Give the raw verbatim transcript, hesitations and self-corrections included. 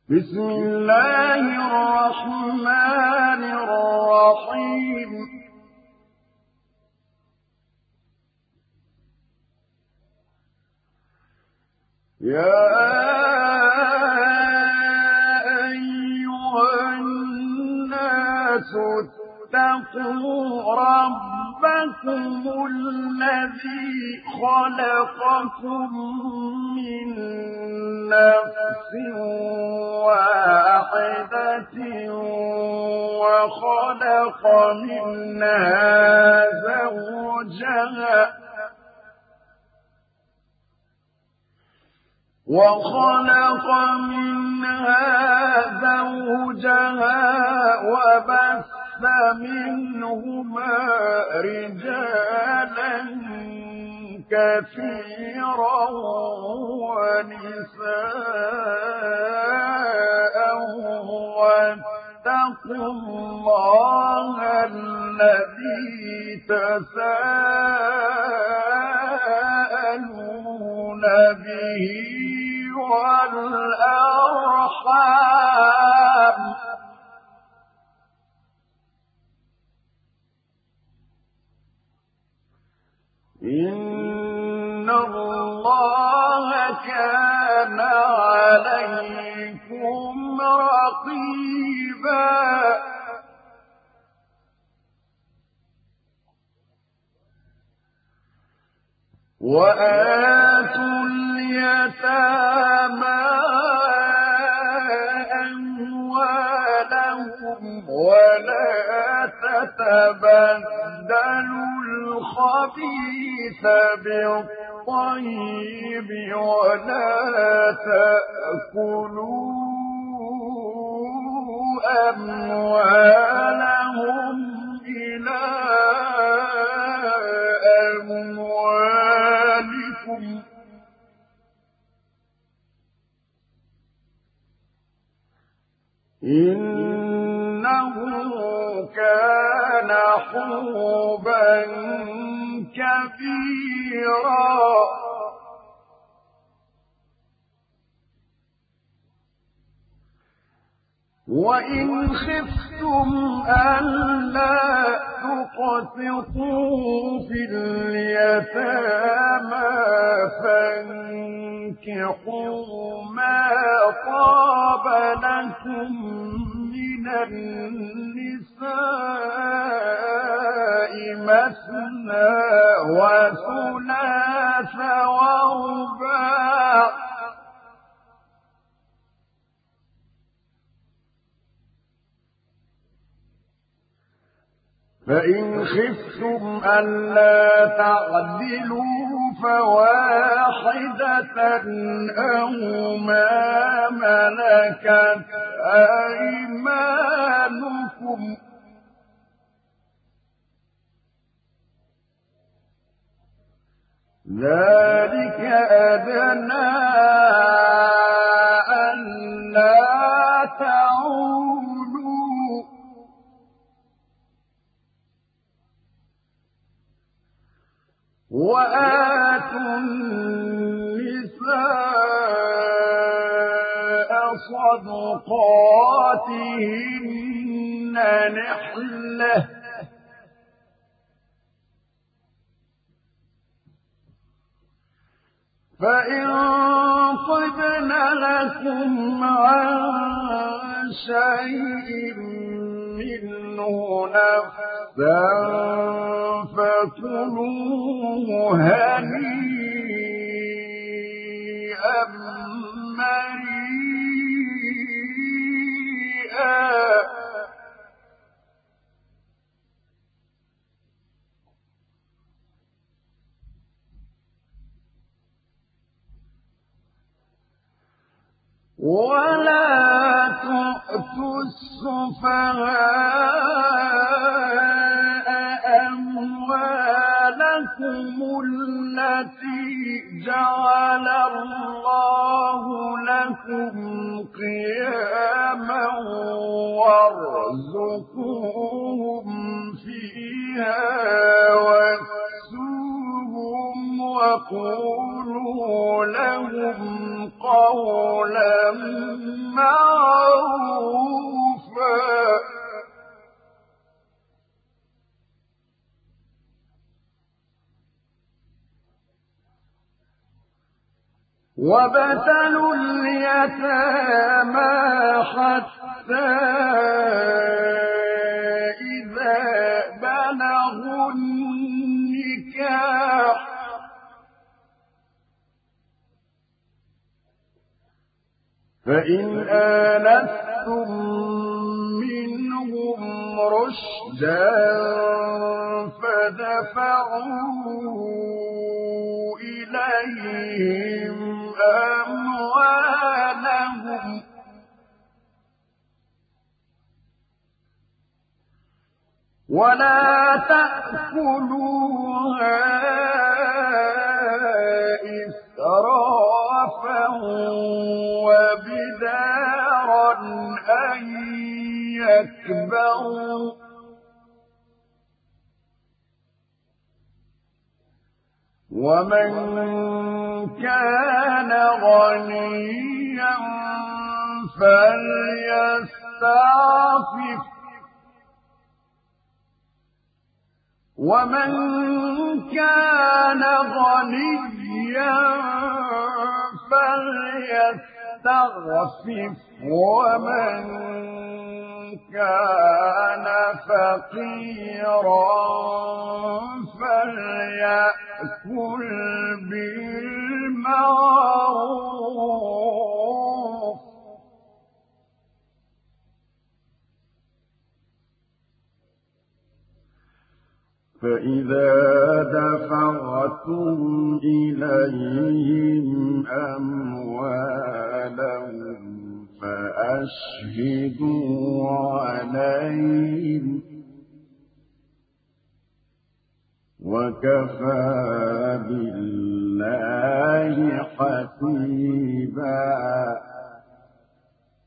بسم الله الرحمن الرحيم يا أيها الناس اتقوا ربكم الذي خلقكم من نفس واحدة وخلق منها زوجها وخلق منها زوجها وبث منهما رجالا كثيرا ونساء واتقوا الله الذي تساءلون به والأرحام إن الله كان عليكم رقيبا وآتوا اليتامى أموالهم ولا تتبدلوا الخبيث بالطيب ولا تأكلوا أموالهم إلى أموالكم إنه كان حوبا كبيرا وإن خفتم ألا تقسطوا في اليتامى فانكحوا ما طاب لكم من النساء مثنى وثلاث ورباع فإن خفتم ألا تعدلوا فواحدة أو ما ملكت أيمانكم ذلك أدنى ألا تعولوا وآتوا النساء صدقاتهن نحلة فإن طبن لكم عن شيء منه نفسا فكلوه هنيئا مريئا ولا تؤتوا السفهاء أموالكم التي جعل الله لكم قياما وارزقوهم فيها واكسوهم وقولوا لهم قولا معروفا وابتلوا اليتامى حتى إذا بلغوا النكاح فإن آنستم منهم رشدا فدفعوا إليهم أموالهم ولا تأكلوها إسرافا وبدارا أن يكبروا ومن كان غنيا فليستعفف ومن كان غنيا فليستعفف ومن كان فقيرا فليأكل بالمعروف فإذا دفعتم إليهم أموالهم فأشهدوا عليهم وكفى بالله حسيبا